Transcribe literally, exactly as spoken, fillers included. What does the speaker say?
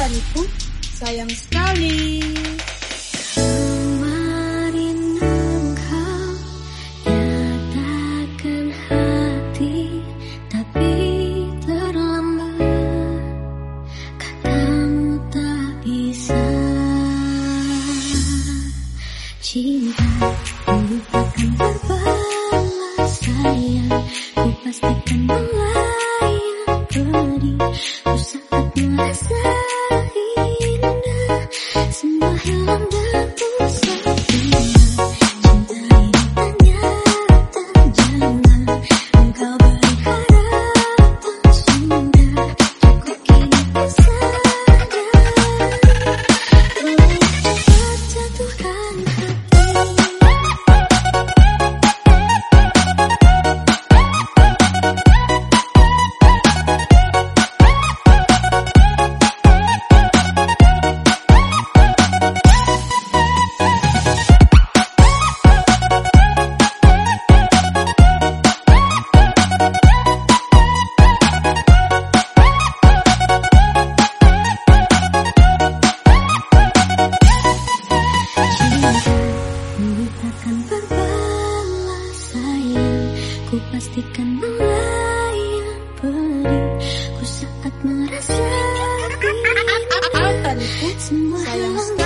Padaku sayang sekali. Kemarin engkau nyatakan hati, tapi terlambat. Katamu tak bisa. Cinta dulu takkan terbalas sayang. Ku pastikan melayang pedih. Ku saat merasa indah, semua hilang dan ku sadar. Cinta ini tak nyata, jangan engkau beri harapan. Sudah cukup kini ku sadar. Terlalu cepat jatuhkan hati. Ku pastikan melayang pedih. Ku saat merasa indah, semua hilang.